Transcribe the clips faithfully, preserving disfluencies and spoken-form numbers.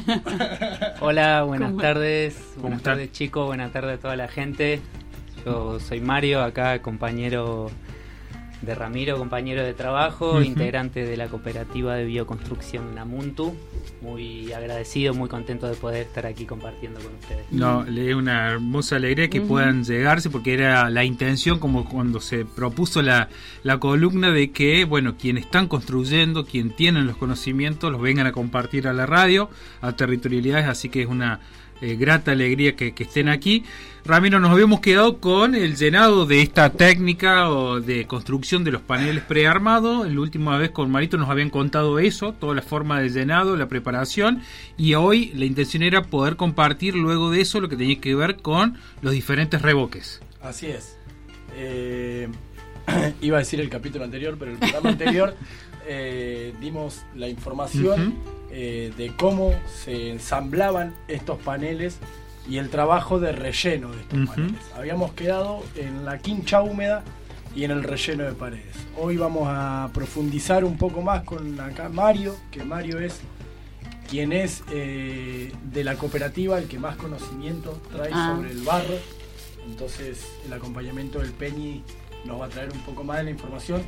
Hola, buenas ¿Cómo? tardes. Buenas están? tardes, chicos. Buenas tardes a toda la gente. Yo soy Mario, acá compañero de Ramiro, compañero de trabajo, Uh-huh. integrante de la cooperativa de bioconstrucción Namuntu. Muy agradecido, muy contento de poder estar aquí compartiendo con ustedes. No, le es una hermosa alegría que uh-huh. puedan llegarse, porque era la intención, como cuando se propuso la, la columna, de que, bueno, quienes están construyendo, quienes tienen los conocimientos, los vengan a compartir a la radio, a Territorialidades, así que es una eh, grata alegría que, que estén aquí. Ramiro, nos habíamos quedado con el llenado de esta técnica o de construcción de los paneles prearmados. La última vez con Marito nos habían contado eso, toda la forma de llenado, la preparación, y hoy la intención era poder compartir luego de eso lo que tenía que ver con los diferentes revoques. Así es. Eh, iba a decir el capítulo anterior, pero el programa anterior eh, dimos la información uh-huh. eh, de cómo se ensamblaban estos paneles y el trabajo de relleno de estos uh-huh. paneles. Habíamos quedado en la quincha húmeda y en el relleno de paredes. Hoy vamos a profundizar un poco más con acá Mario, que Mario es quien es eh, de la cooperativa, el que más conocimiento trae ah. sobre el barro. Entonces el acompañamiento del Peñi nos va a traer un poco más de la información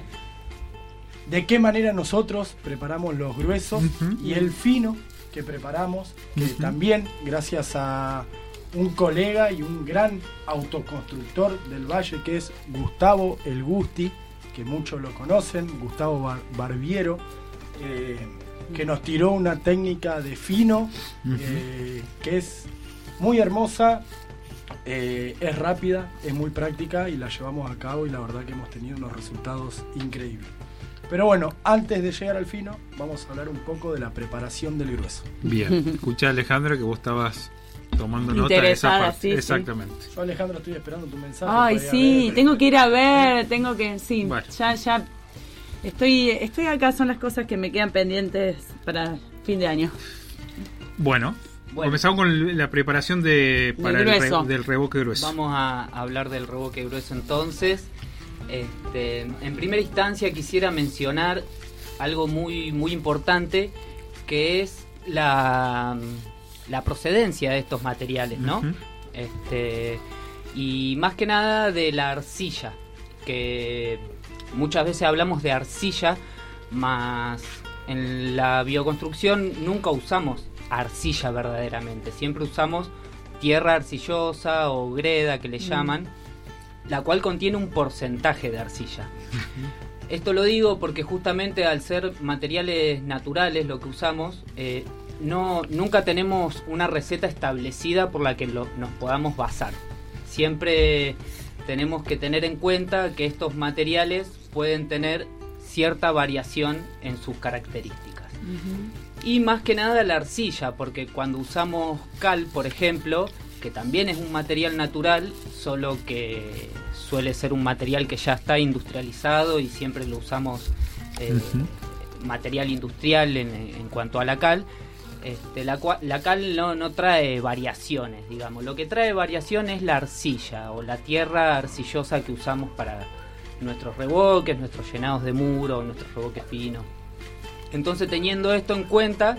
de qué manera nosotros preparamos los gruesos uh-huh. y el fino que preparamos, que uh-huh. también gracias a un colega y un gran autoconstructor del Valle, que es Gustavo El Gusti, que muchos lo conocen, Gustavo Bar- Barbiero, eh, que nos tiró una técnica de fino uh-huh. eh, que es muy hermosa, eh, es rápida, es muy práctica y la llevamos a cabo, y la verdad que hemos tenido unos resultados increíbles. Pero bueno, antes de llegar al fino, vamos a hablar un poco de la preparación del grueso. Bien, escucha, Alejandra, que vos estabas tomando nota de esa parte. Sí, exactamente. Sí. Yo, Alejandra, estoy esperando tu mensaje. Ay, sí, ver, tengo que ir a ver, tengo que, sí, bueno. ya, ya, estoy, estoy acá, son las cosas que me quedan pendientes para fin de año. Bueno, bueno. comenzamos con la preparación de para el re, del revoque grueso. Vamos a hablar del revoque grueso entonces. Este, en primera instancia quisiera mencionar algo muy, muy importante, que es la, la procedencia de estos materiales, ¿no? Uh-huh. Este, y más que nada de la arcilla, que muchas veces hablamos de arcilla, mas en la bioconstrucción nunca usamos arcilla verdaderamente, siempre usamos tierra arcillosa o greda, que le llaman, uh-huh. la cual contiene un porcentaje de arcilla. Uh-huh. Esto lo digo porque justamente al ser materiales naturales lo que usamos, eh, no, nunca tenemos una receta establecida por la que lo, nos podamos basar. Siempre tenemos que tener en cuenta que estos materiales pueden tener cierta variación en sus características. Uh-huh. Y más que nada la arcilla, porque cuando usamos cal, por ejemplo, que también es un material natural, solo que suele ser un material que ya está industrializado y siempre lo usamos eh, uh-huh. material industrial en, en cuanto a la cal. Este, la, la cal no, no trae variaciones, digamos. Lo que trae variación es la arcilla o la tierra arcillosa que usamos para nuestros revoques, nuestros llenados de muro, nuestros revoques finos. Entonces, teniendo esto en cuenta,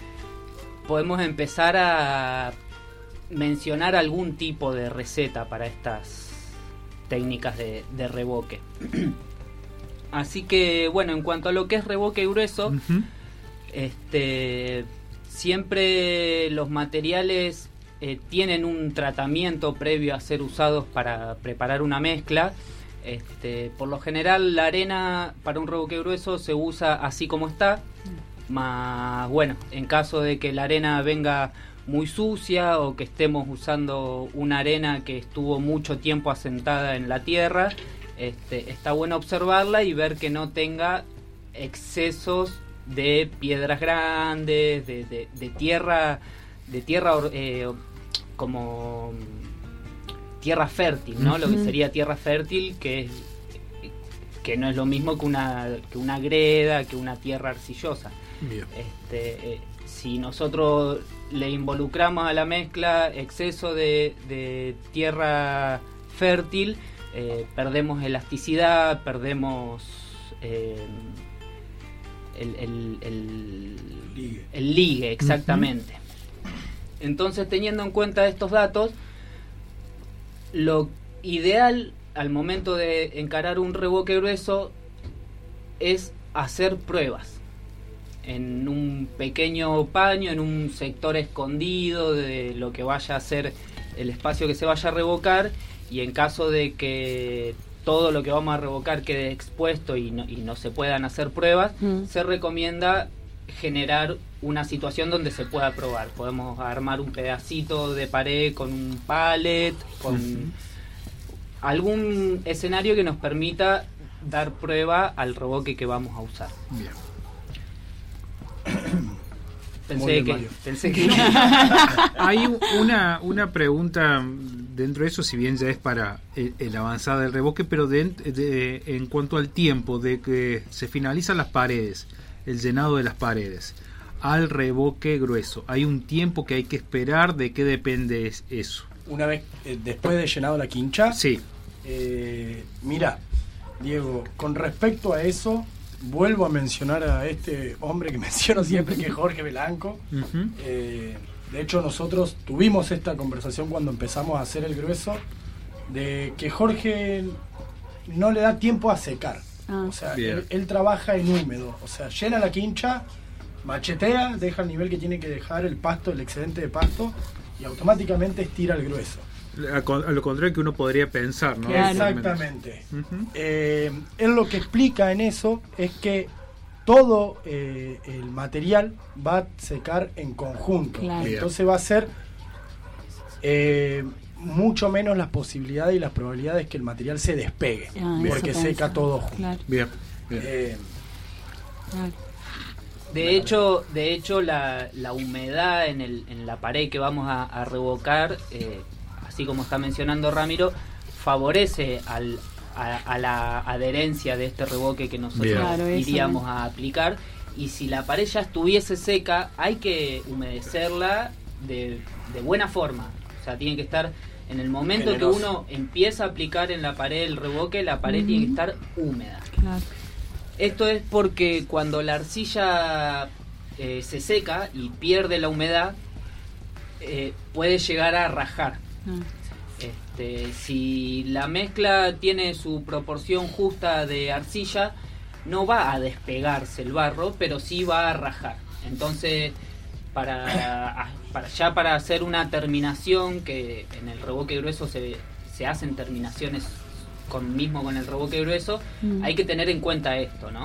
podemos empezar a mencionar algún tipo de receta para estas técnicas de, de revoque. Así que, bueno, en cuanto a lo que es revoque grueso, uh-huh. este, siempre los materiales eh, tienen un tratamiento previo a ser usados para preparar una mezcla. Este, por lo general, la arena para un revoque grueso se usa así como está, más bueno, en caso de que la arena venga muy sucia o que estemos usando una arena que estuvo mucho tiempo asentada en la tierra, este, está bueno observarla y ver que no tenga excesos de piedras grandes, de, de, de tierra, de tierra eh, como tierra fértil, ¿no? Uh-huh. Lo que sería tierra fértil, que es, que no es lo mismo que una que una greda, que una tierra arcillosa. Bien. Este, eh, si nosotros le involucramos a la mezcla exceso de, de tierra fértil, eh, perdemos elasticidad, perdemos eh, el, el, el, ligue. el ligue, exactamente. Uh-huh. Entonces, teniendo en cuenta estos datos, lo ideal al momento de encarar un revoque grueso es hacer pruebas en un pequeño paño, en un sector escondido de lo que vaya a ser el espacio que se vaya a revocar, y en caso de que todo lo que vamos a revocar quede expuesto y no, y no se puedan hacer pruebas, mm. se recomienda generar una situación donde se pueda probar. Podemos armar un pedacito de pared con un pallet, con uh-huh. algún escenario que nos permita dar prueba al revoque que vamos a usar. Bien. Pensé que, pensé que... Hay una, una pregunta dentro de eso, si bien ya es para el, el avanzada del revoque, pero de, de, en cuanto al tiempo de que se finalizan las paredes, el llenado de las paredes, al revoque grueso, ¿hay un tiempo que hay que esperar? ¿De qué depende es eso? Una vez, eh, después de llenado la quincha, sí. Eh, mira, Diego, con respecto a eso, vuelvo a mencionar a este hombre que menciono siempre, que es Jorge Belanco. Uh-huh. Eh, de hecho, nosotros tuvimos esta conversación cuando empezamos a hacer el grueso, de que Jorge no le da tiempo a secar. Ah, o sea, él, él trabaja en húmedo. O sea, llena la quincha, machetea, deja el nivel que tiene que dejar el pasto, el excedente de pasto, y automáticamente estira el grueso. A, a lo contrario que uno podría pensar, ¿no? Claro. Exactamente. Uh-huh. Eh, él lo que explica en eso es que todo eh, el material va a secar en conjunto. Claro. Entonces va a ser eh, mucho menos las posibilidades y las probabilidades que el material se despegue, ah, porque seca pensé. todo junto. Claro. Bien, bien. Eh, claro. De hecho, de hecho la, la humedad en, el, en la pared que vamos a, a revocar, eh, así como está mencionando Ramiro, favorece al, a, a la adherencia de este revoque que nosotros claro, iríamos a aplicar. Y si la pared ya estuviese seca, hay que humedecerla de, de buena forma. O sea, tiene que estar, en el momento generoso. Que uno empieza a aplicar en la pared el revoque, la pared uh-huh. tiene que estar húmeda. Claro. Esto es porque cuando la arcilla eh, se seca y pierde la humedad, eh, puede llegar a rajar. Uh-huh. Este, si la mezcla tiene su proporción justa de arcilla, no va a despegarse el barro, pero sí va a rajar. Entonces, para, para ya para hacer una terminación, que en el revoque grueso se, se hacen terminaciones con mismo con el revoque grueso, mm. hay que tener en cuenta esto, ¿no?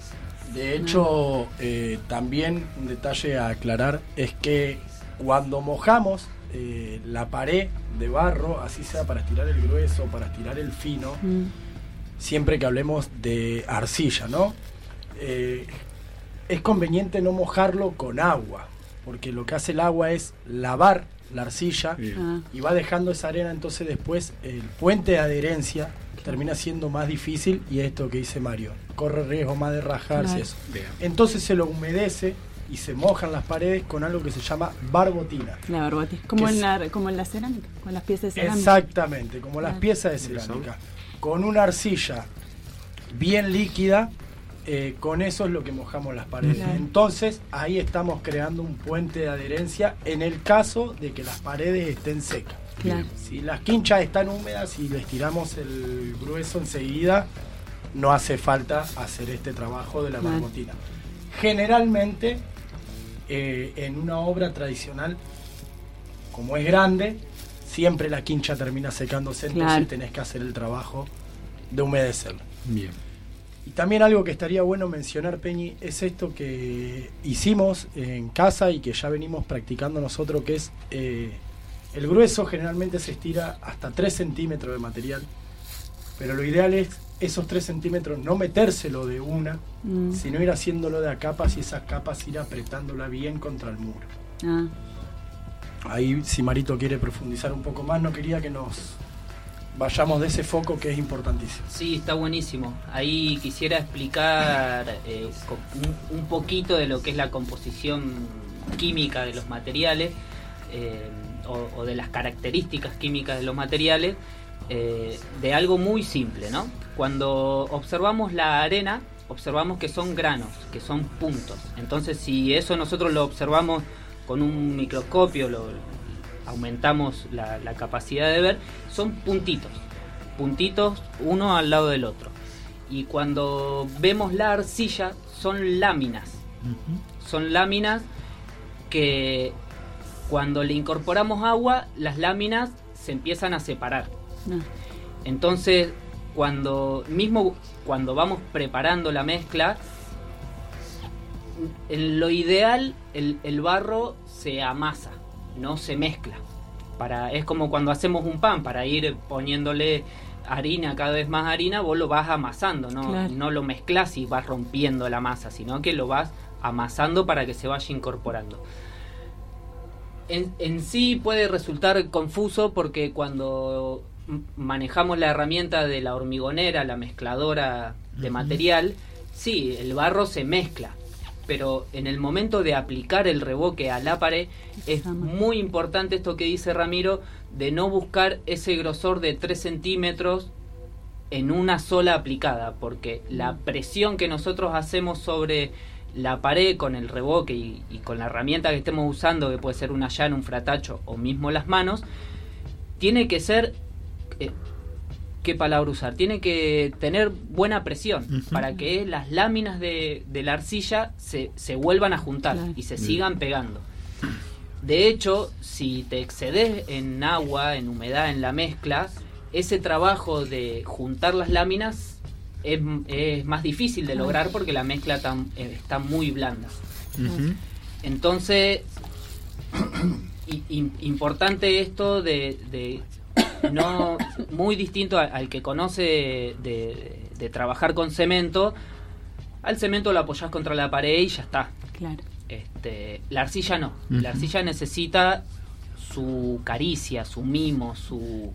De hecho, eh, también un detalle a aclarar es que cuando mojamos eh, la pared de barro, así sea para estirar el grueso, para estirar el fino, mm. siempre que hablemos de arcilla, ¿no? Eh, es conveniente no mojarlo con agua, porque lo que hace el agua es lavar la arcilla ah. y va dejando esa arena, entonces después el puente de adherencia termina siendo más difícil, y esto que dice Mario, corre riesgo más de rajarse, claro. eso. Bien. Entonces se lo humedece y se mojan las paredes con algo que se llama barbotina. La barbotina, como en la, como en la cerámica, con las piezas de cerámica. Exactamente, como claro. las piezas de cerámica. Con una arcilla bien líquida, eh, con eso es lo que mojamos las paredes. Claro. Entonces, ahí estamos creando un puente de adherencia en el caso de que las paredes estén secas. Claro. Si las quinchas están húmedas y les tiramos el grueso enseguida, no hace falta hacer este trabajo de la claro. barbotina. Generalmente, eh, en una obra tradicional, como es grande, siempre la quincha termina secándose, entonces claro. tenés que hacer el trabajo de humedecerlo. Bien. Y también algo que estaría bueno mencionar, Peñi, es esto que hicimos en casa y que ya venimos practicando nosotros, que es eh, el grueso generalmente se estira hasta tres centímetros de material, pero lo ideal es esos tres centímetros no metérselo de una, mm. sino ir haciéndolo de a capas, y esas capas ir apretándola bien contra el muro. Ah. Ahí, si Marito quiere profundizar un poco más, no quería que nos vayamos de ese foco que es importantísimo. Sí, está buenísimo. Ahí quisiera explicar eh, un, un poquito de lo que es la composición química de los materiales, eh, o, o de las características químicas de los materiales, eh, de algo muy simple, ¿no? Cuando observamos la arena, observamos que son granos, que son puntos. Entonces, si eso nosotros lo observamos con un microscopio lo, aumentamos la, la capacidad de ver, son puntitos, puntitos uno al lado del otro. Y cuando vemos la arcilla, son láminas, uh-huh. son láminas que cuando le incorporamos agua, las láminas se empiezan a separar. No. Entonces, cuando mismo cuando vamos preparando la mezcla, en lo ideal el, el barro se amasa, no se mezcla. Para, es como cuando hacemos un pan, para ir poniéndole harina, cada vez más harina, vos lo vas amasando, no, claro. no lo mezclas y vas rompiendo la masa, sino que lo vas amasando para que se vaya incorporando. En, en sí puede resultar confuso porque cuando manejamos la herramienta de la hormigonera, la mezcladora de material, sí, el barro se mezcla, pero en el momento de aplicar el revoque a la pared es muy importante esto que dice Ramiro, de no buscar ese grosor de tres centímetros en una sola aplicada, porque la presión que nosotros hacemos sobre la pared con el revoque y, y con la herramienta que estemos usando, que puede ser una llana, un fratacho o mismo las manos, tiene que ser... Eh, ¿qué palabra usar? Tiene que tener buena presión uh-huh. para que las láminas de, de la arcilla se, se vuelvan a juntar claro. y se Bien. sigan pegando. De hecho, si te excedes en agua, en humedad, en la mezcla, ese trabajo de juntar las láminas es, es más difícil de lograr porque la mezcla tan, eh, está muy blanda. Uh-huh. Entonces, y, y, importante esto de... de no muy distinto al, al que conoce de, de, de trabajar con cemento. Al cemento lo apoyás contra la pared y ya está. Claro. Este, la arcilla no. Uh-huh. La arcilla necesita su caricia, su mimo, su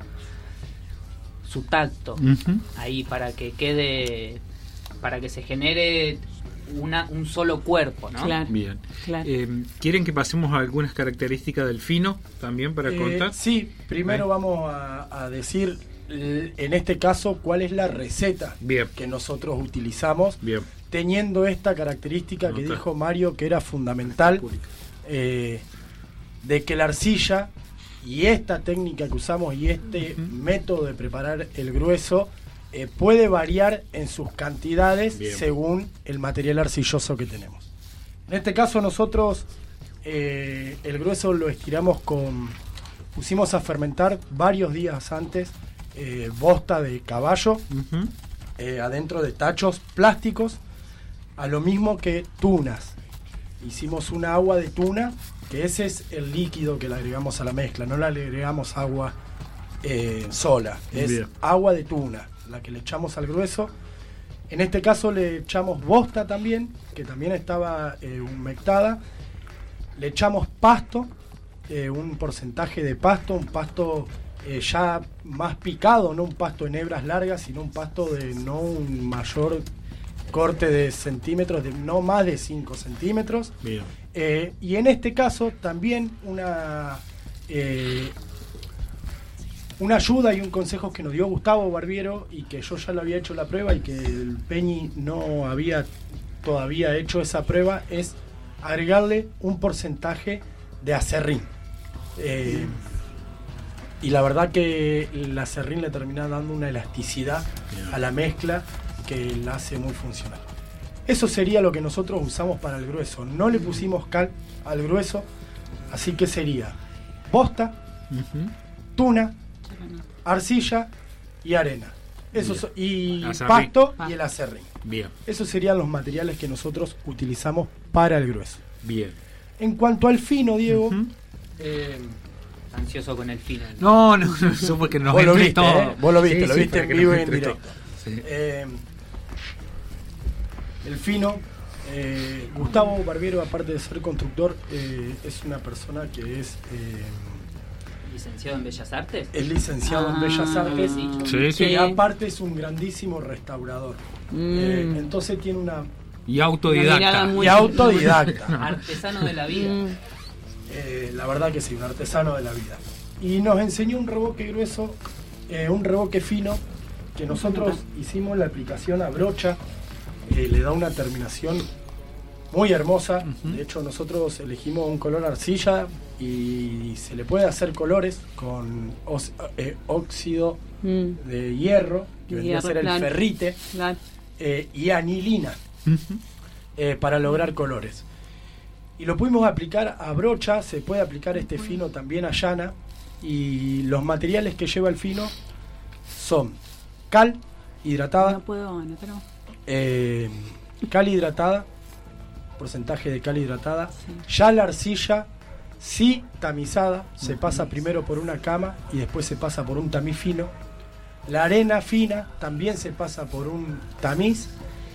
su tacto uh-huh. ahí para que quede, para que se genere una, un solo cuerpo, ¿no? Claro. Bien. Claro. Eh, ¿Quieren que pasemos a algunas características del fino también para eh, contar? Sí, primero ¿Eh? vamos a, a decir en este caso cuál es la receta Bien. que nosotros utilizamos, Bien. teniendo esta característica Nota. que dijo Mario que era fundamental, eh, de que la arcilla y esta técnica que usamos y este uh-huh. método de preparar el grueso Eh, puede variar en sus cantidades Bien. según el material arcilloso que tenemos. En este caso nosotros eh, el grueso lo estiramos con... Pusimos a fermentar varios días antes eh, bosta de caballo uh-huh. eh, adentro de tachos plásticos, a lo mismo que tunas. Hicimos una agua de tuna, que ese es el líquido que le agregamos a la mezcla, no le agregamos agua eh, sola, es Bien. agua de tuna la que le echamos al grueso. En este caso le echamos bosta también, que también estaba eh, humectada. Le echamos pasto, eh, un porcentaje de pasto, un pasto eh, ya más picado, no un pasto en hebras largas, sino un pasto de no un mayor corte de centímetros, de no más de cinco centímetros. Bien. Eh, y en este caso también una... Eh, Una ayuda y un consejo que nos dio Gustavo Barbiero y que yo ya lo había hecho la prueba y que el Peñi no había todavía hecho esa prueba es agregarle un porcentaje de acerrín. Eh, y la verdad que el acerrín le termina dando una elasticidad a la mezcla que la hace muy funcional. Eso sería lo que nosotros usamos para el grueso. No le pusimos cal al grueso, así que sería bosta, uh-huh. tuna, arcilla y arena. Eso so, y acerrín. Pasto ah. y el acerrín. Bien. Esos serían los materiales que nosotros utilizamos para el grueso. Bien. En cuanto al fino, Diego, uh-huh. eh, ansioso con el fino. No, no, no, eso porque nos vos lo viste, todo. ¿eh? Vos lo viste, sí, lo sí, viste en vivo y en directo. Sí. Eh, el fino, eh, Gustavo Barbiero, aparte de ser constructor, eh, es una persona que es eh, ¿licenciado en Bellas Artes? Es licenciado ah, en Bellas Artes sí, sí, sí. y aparte es un grandísimo restaurador. Mm. Eh, entonces tiene una... Y autodidacta. Y autodidacta. Artesano de la vida. Mm. Eh, la verdad que sí, un artesano de la vida. Y nos enseñó un revoque grueso, eh, un revoque fino, que nosotros hicimos la aplicación a brocha, eh, le da una terminación muy hermosa. Uh-huh. De hecho, nosotros elegimos un color arcilla y se le puede hacer colores con os- eh, óxido Mm. de hierro, que vendría a Hierro, ser el claro. ferrite, Claro. eh, y anilina, Ujú. eh, para lograr colores. Y lo pudimos aplicar a brocha, se puede aplicar este fino también a llana, y los materiales que lleva el fino son cal hidratada, No puedo anotarlo. eh, cal hidratada, porcentaje de cal hidratada, Sí. ya la arcilla sí tamizada, se pasa primero por una cama y después se pasa por un tamiz fino. La arena fina también se pasa por un tamiz.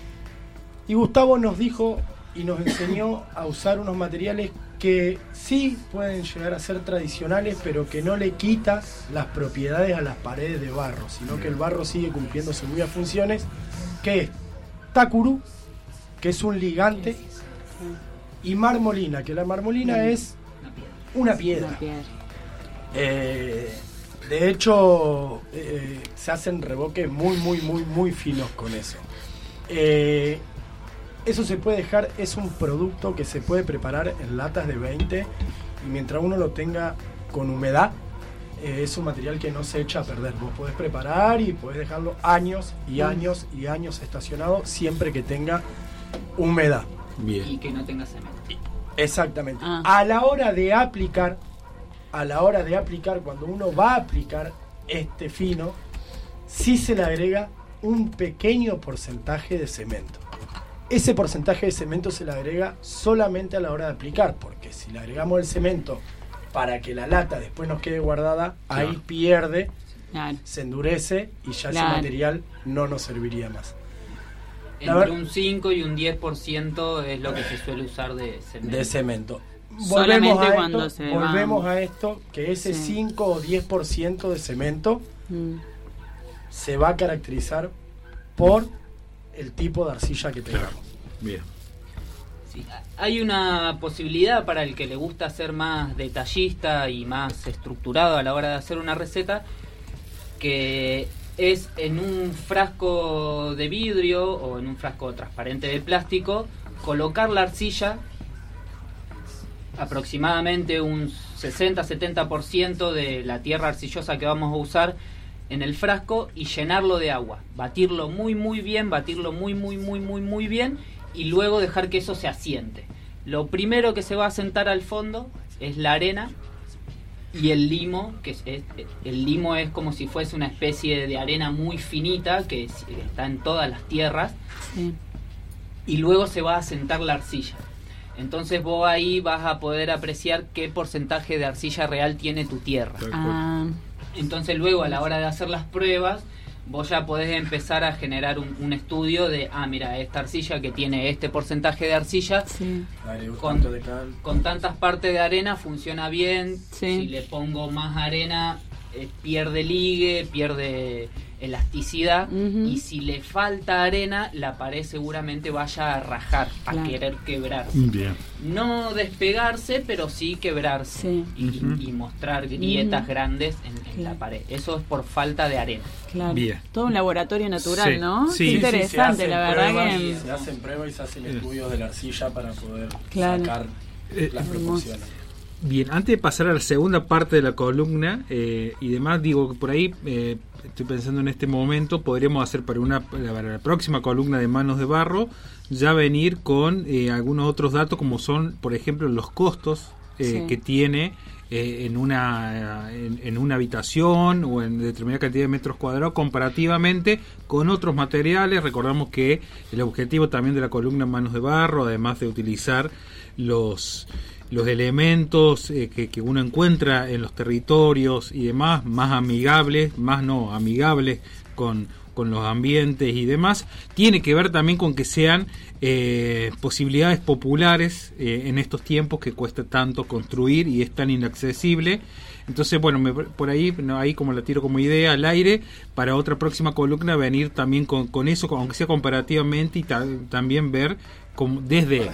Y Gustavo nos dijo y nos enseñó a usar unos materiales que sí pueden llegar a ser tradicionales, pero que no le quita las propiedades a las paredes de barro, sino que el barro sigue cumpliendo sus mismas funciones, que es Takuru, que es un ligante, y marmolina, que la marmolina es una piedra. Una piedra. Eh, de hecho, eh, se hacen revoques muy, muy, muy, muy finos con eso. Eh, eso se puede dejar, es un producto que se puede preparar en latas de veinte y mientras uno lo tenga con humedad, eh, es un material que no se echa a perder. Vos podés preparar y podés dejarlo años y años y años estacionado siempre que tenga humedad. Bien. Y que no tenga cemento. Exactamente. Ah. A la hora de aplicar, a la hora de aplicar, cuando uno va a aplicar este fino, sí se le agrega un pequeño porcentaje de cemento. Ese porcentaje de cemento se le agrega solamente a la hora de aplicar, porque si le agregamos el cemento para que la lata después nos quede guardada, Claro. ahí pierde, Claro. se endurece y ya Claro. ese material no nos serviría más. La Entre ver- un cinco y un diez por ciento es lo que se suele usar de cemento. De cemento. Solamente Volvemos a cuando esto, se volvemos va- a esto, que ese Sí. cinco o diez por ciento de cemento Mm. se va a caracterizar por el tipo de arcilla que tengamos. Bien. Sí, hay una posibilidad para el que le gusta ser más detallista y más estructurado a la hora de hacer una receta, que es en un frasco de vidrio o en un frasco transparente de plástico, colocar la arcilla, aproximadamente un sesenta a setenta por ciento de la tierra arcillosa que vamos a usar en el frasco, y llenarlo de agua, batirlo muy muy bien, batirlo muy muy muy muy muy bien, y luego dejar que eso se asiente. Lo primero que se va a asentar al fondo es la arena y el limo, que es, es- el limo es como si fuese una especie de arena muy finita que es- está en todas las tierras, Sí. y luego se va a asentar la arcilla. Entonces vos ahí vas a poder apreciar qué porcentaje de arcilla real tiene tu tierra. Tal cual. Ah, Entonces luego a la hora de hacer las pruebas, vos ya podés empezar a generar un, un estudio de, ah, mira, esta arcilla que tiene este porcentaje de arcilla, sí. Agrego Con- tanto de cal. con tantas partes de arena funciona bien. Sí. Si le pongo más arena, eh, pierde ligue, pierde elasticidad. Ujú. Y si le falta arena, la pared seguramente vaya a rajar, Claro. a querer quebrarse. Bien. No despegarse, pero sí quebrarse. Sí. Y, Ujú. y mostrar grietas Ujú. grandes en, en Claro. la pared. Eso es por falta de arena. Claro. Bien. Todo un laboratorio natural, Sí, ¿no? sí. Qué Sí, sí, interesante, se hacen la verdad pruebas, que... Se hacen pruebas y se hacen estudios de la arcilla para poder Claro. sacar Eh, las hermoso. proporciones. Bien, antes de pasar a la segunda parte de la columna eh, y demás, digo que por ahí eh, estoy pensando en este momento, podríamos hacer para una para la próxima columna de Manos de Barro, ya venir con eh, algunos otros datos, como son, por ejemplo, los costos eh, Sí. que tiene eh, en una en, en una habitación o en determinada cantidad de metros cuadrados comparativamente con otros materiales. Recordamos que el objetivo también de la columna Manos de Barro, además de utilizar los los elementos eh, que, que uno encuentra en los territorios y demás, más amigables, más no amigables con, con los ambientes y demás, tiene que ver también con que sean eh, posibilidades populares eh, en estos tiempos que cuesta tanto construir y es tan inaccesible. Entonces, bueno, me, por ahí, no, ahí como la tiro como idea al aire, para otra próxima columna venir también con, con eso, aunque sea comparativamente, y ta, también ver como desde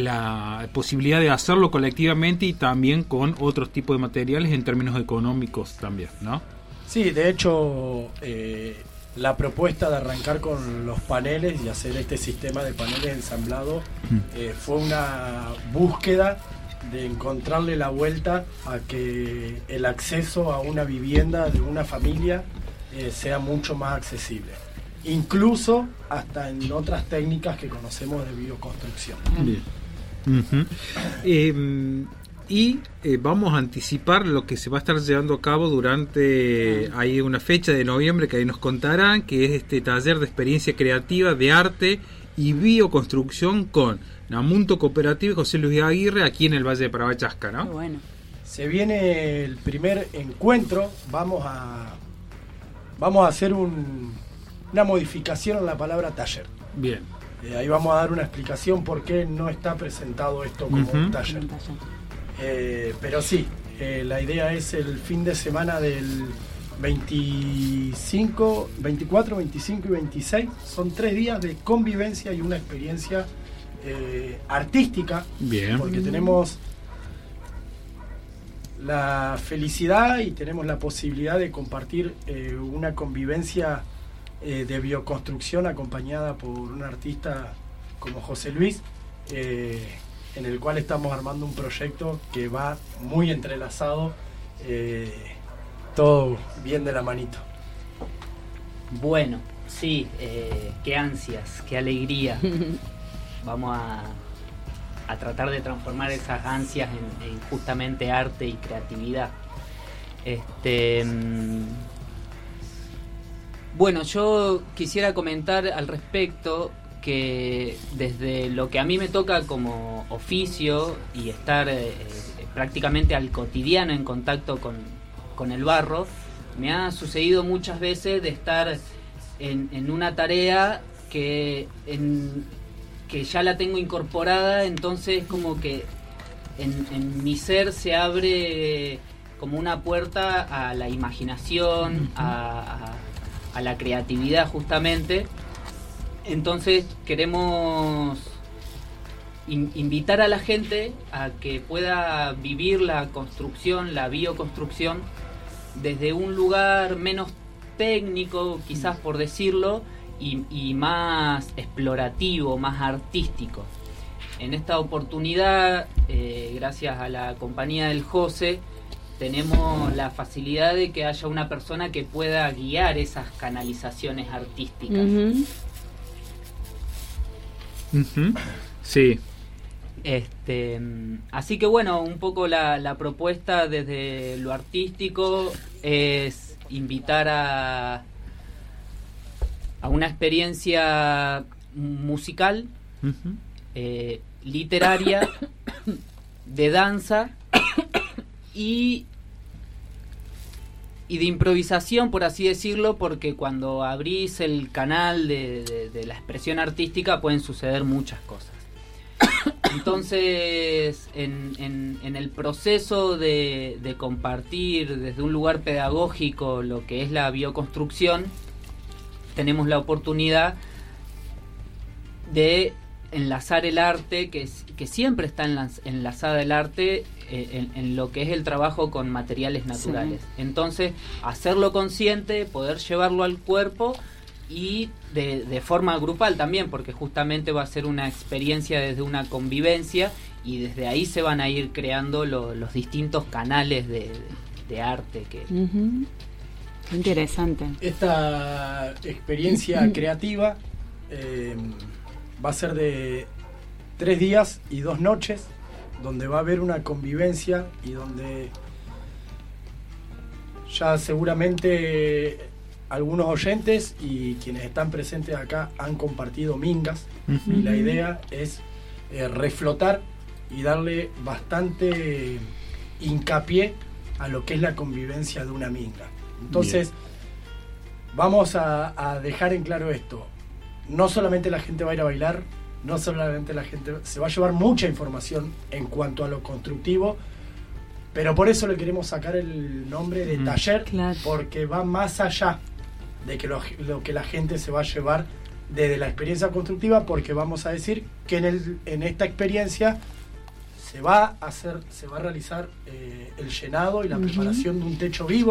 la posibilidad de hacerlo colectivamente y también con otros tipos de materiales en términos económicos también, ¿no? Sí, de hecho, eh, la propuesta de arrancar con los paneles y hacer este sistema de paneles ensamblados eh, fue una búsqueda de encontrarle la vuelta a que el acceso a una vivienda de una familia eh, sea mucho más accesible, incluso hasta en otras técnicas que conocemos de bioconstrucción. Bien. Uh-huh. eh, y eh, vamos a anticipar lo que se va a estar llevando a cabo durante, hay una fecha de noviembre que ahí nos contarán, que es este taller de experiencia creativa de arte y bioconstrucción con Namunto Cooperativa y José Luis Aguirre, aquí en el Valle de Parabachasca, ¿no? Qué bueno. Se viene el primer encuentro, vamos a vamos a hacer un, una modificación en la palabra taller. Bien. Eh, ahí vamos a dar una explicación por qué no está presentado esto como Uh-huh. un taller. Eh, pero sí, eh, la idea es el fin de semana del veinticinco, veinticuatro, veinticinco y veintiséis. Son tres días de convivencia y una experiencia eh, artística. Bien. Porque tenemos la felicidad y tenemos la posibilidad de compartir eh, una convivencia eh, de bioconstrucción acompañada por un artista como José Luis, eh, en el cual estamos armando un proyecto que va muy entrelazado, eh, todo bien de la manito. Bueno, sí, eh, qué ansias, qué alegría. Vamos a, a tratar de transformar esas ansias en, en justamente arte y creatividad. Este, mm, bueno, yo quisiera comentar al respecto que desde lo que a mí me toca como oficio y estar eh, prácticamente al cotidiano en contacto con, con el barro, me ha sucedido muchas veces de estar en, en una tarea que, en, que ya la tengo incorporada, entonces como que en, en mi ser se abre como una puerta a la imaginación, a, a, a la creatividad justamente. Entonces queremos in, invitar a la gente a que pueda vivir la construcción, la bioconstrucción, desde un lugar menos técnico, quizás por decirlo, y, y más explorativo, más artístico. En esta oportunidad, eh, gracias a la compañía del José, tenemos la facilidad de que haya una persona que pueda guiar esas canalizaciones artísticas. Uh-huh. Uh-huh. Sí. Este, así que bueno, un poco la, la propuesta desde lo artístico es invitar a, a una experiencia musical, Uh-huh. eh, literaria, de danza y, y de improvisación, por así decirlo, porque cuando abrís el canal de, de, de la expresión artística pueden suceder muchas cosas. Entonces, en, en, en el proceso de, de compartir desde un lugar pedagógico lo que es la bioconstrucción, tenemos la oportunidad de enlazar el arte, que, que siempre está enlaz, enlazada el arte eh, en, en lo que es el trabajo con materiales naturales. Sí. Entonces, hacerlo consciente, poder llevarlo al cuerpo y de, de forma grupal también, porque justamente va a ser una experiencia desde una convivencia y desde ahí se van a ir creando lo, los distintos canales de, de, de arte que... Uh-huh. Interesante. Esta experiencia creativa eh, va a ser de tres días y dos noches, donde va a haber una convivencia y donde ya seguramente algunos oyentes y quienes están presentes acá han compartido mingas. Uh-huh. Y la idea es eh, reflotar y darle bastante hincapié a lo que es la convivencia de una minga. Entonces, bien, vamos a, a dejar en claro esto. No solamente la gente va a ir a bailar, no solamente la gente se va a llevar mucha información en cuanto a lo constructivo, pero por eso le queremos sacar el nombre de mm, taller, claro, porque va más allá de que lo, lo que la gente se va a llevar desde la experiencia constructiva, porque vamos a decir que en, el, en esta experiencia se va a hacer, se va a realizar eh, el llenado y la uh-huh. preparación de un techo vivo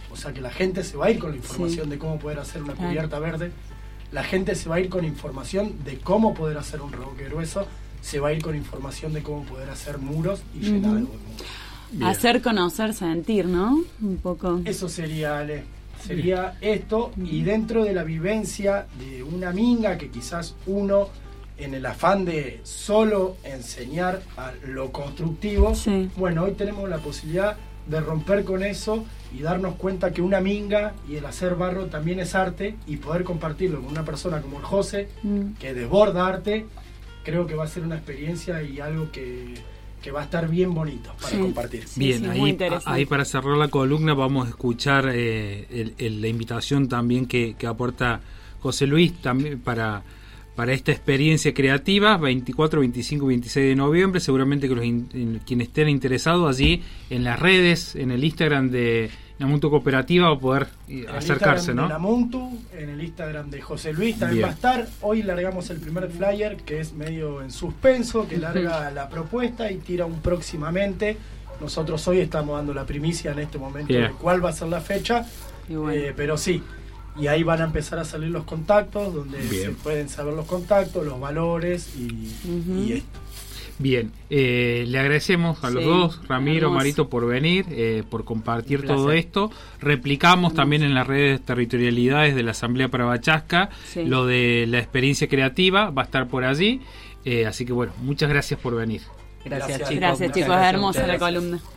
O sea que la gente se va a ir con la información sí. de cómo poder hacer una cubierta claro. verde. La gente se va a ir con información de cómo poder hacer un revoque grueso. Se va a ir con información de cómo poder hacer muros y uh-huh. llenar de muros. Hacer, conocer, sentir, ¿no? Un poco. Eso sería, Ale. Sería esto, y dentro de la vivencia de una minga que quizás uno, en el afán de solo enseñar a lo constructivo, sí. bueno, hoy tenemos la posibilidad de romper con eso y darnos cuenta que una minga y el hacer barro también es arte, y poder compartirlo con una persona como el José, mm. que desborda arte. Creo que va a ser una experiencia y algo que, que va a estar bien bonito para sí. compartir. Bien, sí, ahí, ahí para cerrar la columna vamos a escuchar eh, el, el, la invitación también que, que aporta José Luis también para, para esta experiencia creativa, veinticuatro, veinticinco y veintiséis de noviembre. Seguramente que los in, quienes estén interesados allí en las redes, en el Instagram de Namuntu Cooperativa, va a poder en acercarse, ¿no? En Namuntu, en el Instagram de José Luis también Bien. va a estar. Hoy largamos el primer flyer, que es medio en suspenso, que larga la propuesta y tira un próximamente. Nosotros hoy estamos dando la primicia en este momento Bien. de cuál va a ser la fecha, bueno. eh, pero sí, y ahí van a empezar a salir los contactos, donde Bien. se pueden saber los contactos, los valores y, uh-huh. y esto. Bien, eh, le agradecemos a los sí, dos, Ramiro, hermoso. Marito, por venir, eh, por compartir todo esto. Replicamos hermoso. también en las redes territorialidades de la Asamblea Parabachasca sí. lo de la experiencia creativa, va a estar por allí. Eh, así que bueno, muchas gracias por venir. Gracias, gracias chicos. Gracias, chicos, hermosa la columna.